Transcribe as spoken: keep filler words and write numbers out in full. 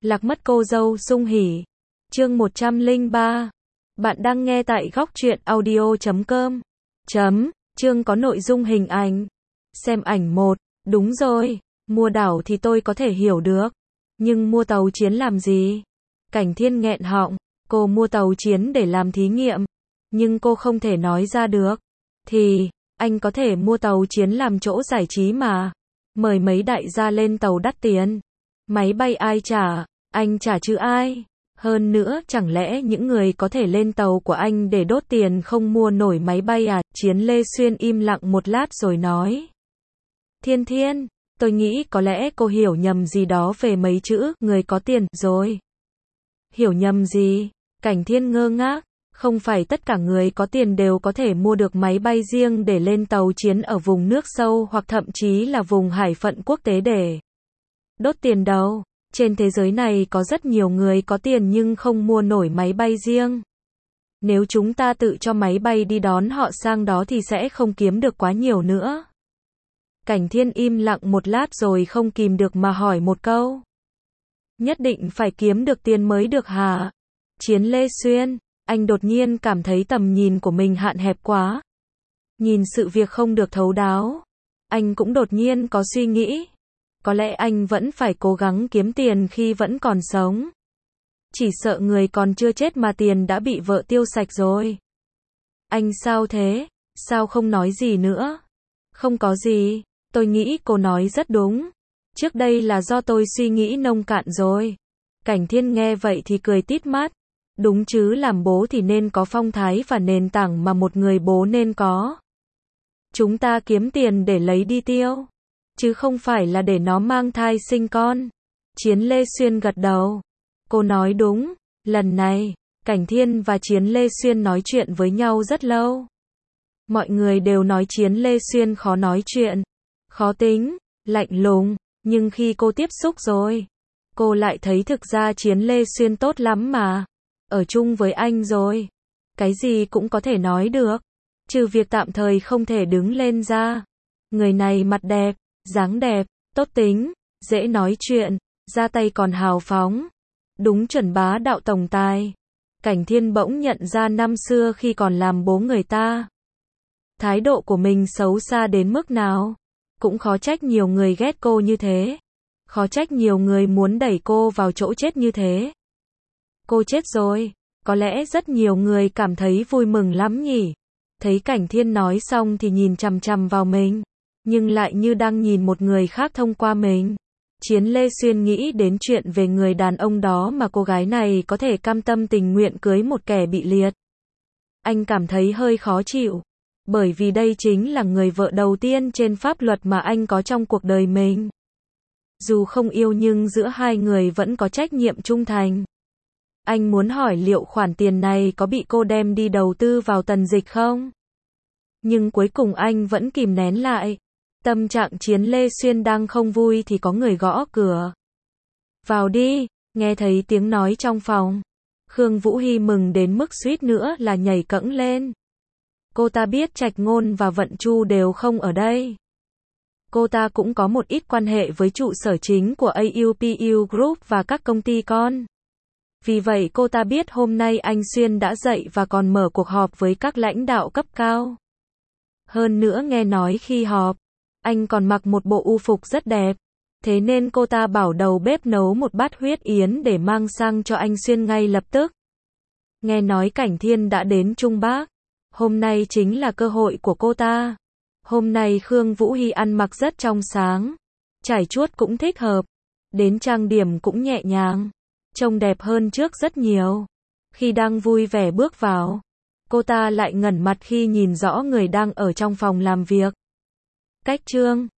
Lạc mất cô dâu sung hỉ. Chương một trăm lẻ ba. Bạn đang nghe tại góc truyện audio chấm com. Chấm, chương có nội dung hình ảnh. Xem ảnh một. Đúng rồi, mua đảo thì tôi có thể hiểu được. Nhưng mua tàu chiến làm gì? Cảnh Thiên nghẹn họng. Cô mua tàu chiến để làm thí nghiệm. Nhưng cô không thể nói ra được. Thì, anh có thể mua tàu chiến làm chỗ giải trí mà. Mời mấy đại gia lên tàu đắt tiền. Máy bay ai trả? Anh trả chứ ai? Hơn nữa, chẳng lẽ những người có thể lên tàu của anh để đốt tiền không mua nổi máy bay à? Chiến Lê Xuyên im lặng một lát rồi nói. Thiên Thiên, tôi nghĩ có lẽ cô hiểu nhầm gì đó về mấy chữ, người có tiền, rồi. Hiểu nhầm gì? Cảnh Thiên ngơ ngác. Không phải tất cả người có tiền đều có thể mua được máy bay riêng để lên tàu chiến ở vùng nước sâu hoặc thậm chí là vùng hải phận quốc tế để đốt tiền đâu. Trên thế giới này có rất nhiều người có tiền nhưng không mua nổi máy bay riêng. Nếu chúng ta tự cho máy bay đi đón họ sang đó thì sẽ không kiếm được quá nhiều nữa. Cảnh Thiên im lặng một lát rồi không kìm được mà hỏi một câu. Nhất định phải kiếm được tiền mới được hả? Chiến Lê Xuyên, anh đột nhiên cảm thấy tầm nhìn của mình hạn hẹp quá. Nhìn sự việc không được thấu đáo. Anh cũng đột nhiên có suy nghĩ. Có lẽ anh vẫn phải cố gắng kiếm tiền khi vẫn còn sống. Chỉ sợ người còn chưa chết mà tiền đã bị vợ tiêu sạch rồi. Anh sao thế? Sao không nói gì nữa? Không có gì, tôi nghĩ cô nói rất đúng. Trước đây là do tôi suy nghĩ nông cạn rồi. Cảnh Thiên nghe vậy thì cười tít mắt. Đúng chứ, làm bố thì nên có phong thái và nền tảng mà một người bố nên có. Chúng ta kiếm tiền để lấy đi tiêu, chứ không phải là để nó mang thai sinh con. Chiến Lê Xuyên gật đầu. Cô nói đúng. Lần này, Cảnh Thiên và Chiến Lê Xuyên nói chuyện với nhau rất lâu. Mọi người đều nói Chiến Lê Xuyên khó nói chuyện, khó tính, lạnh lùng. Nhưng khi cô tiếp xúc rồi, cô lại thấy thực ra Chiến Lê Xuyên tốt lắm mà. Ở chung với anh rồi, cái gì cũng có thể nói được, trừ việc tạm thời không thể đứng lên ra. Người này mặt đẹp, dáng đẹp, tốt tính, dễ nói chuyện, ra tay còn hào phóng. Đúng chuẩn bá đạo tổng tài. Cảnh Thiên bỗng nhận ra năm xưa khi còn làm bố người ta, thái độ của mình xấu xa đến mức nào. Cũng khó trách nhiều người ghét cô như thế. Khó trách nhiều người muốn đẩy cô vào chỗ chết như thế. Cô chết rồi, có lẽ rất nhiều người cảm thấy vui mừng lắm nhỉ. Thấy Cảnh Thiên nói xong thì nhìn chằm chằm vào mình, nhưng lại như đang nhìn một người khác thông qua mình. Chiến Lê Xuyên nghĩ đến chuyện về người đàn ông đó mà cô gái này có thể cam tâm tình nguyện cưới một kẻ bị liệt. Anh cảm thấy hơi khó chịu, bởi vì đây chính là người vợ đầu tiên trên pháp luật mà anh có trong cuộc đời mình. Dù không yêu nhưng giữa hai người vẫn có trách nhiệm trung thành. Anh muốn hỏi liệu khoản tiền này có bị cô đem đi đầu tư vào tần dịch không? Nhưng cuối cùng anh vẫn kìm nén lại. Tâm trạng Chiến Lê Xuyên đang không vui thì có người gõ cửa. Vào đi, nghe thấy tiếng nói trong phòng. Khương Vũ Hy mừng đến mức suýt nữa là nhảy cẫng lên. Cô ta biết Trạch Ngôn và Vận Chu đều không ở đây. Cô ta cũng có một ít quan hệ với trụ sở chính của a u pê u Group và các công ty con. Vì vậy cô ta biết hôm nay anh Xuyên đã dậy và còn mở cuộc họp với các lãnh đạo cấp cao. Hơn nữa nghe nói khi họp, anh còn mặc một bộ u phục rất đẹp. Thế nên cô ta bảo đầu bếp nấu một bát huyết yến để mang sang cho anh Xuyên ngay lập tức. Nghe nói Cảnh Thiên đã đến Trung Bắc. Hôm nay chính là cơ hội của cô ta. Hôm nay Khương Vũ Hy ăn mặc rất trong sáng. Trải chuốt cũng thích hợp. Đến trang điểm cũng nhẹ nhàng. Trông đẹp hơn trước rất nhiều. Khi đang vui vẻ bước vào, cô ta lại ngẩn mặt khi nhìn rõ người đang ở trong phòng làm việc. Cách Trương,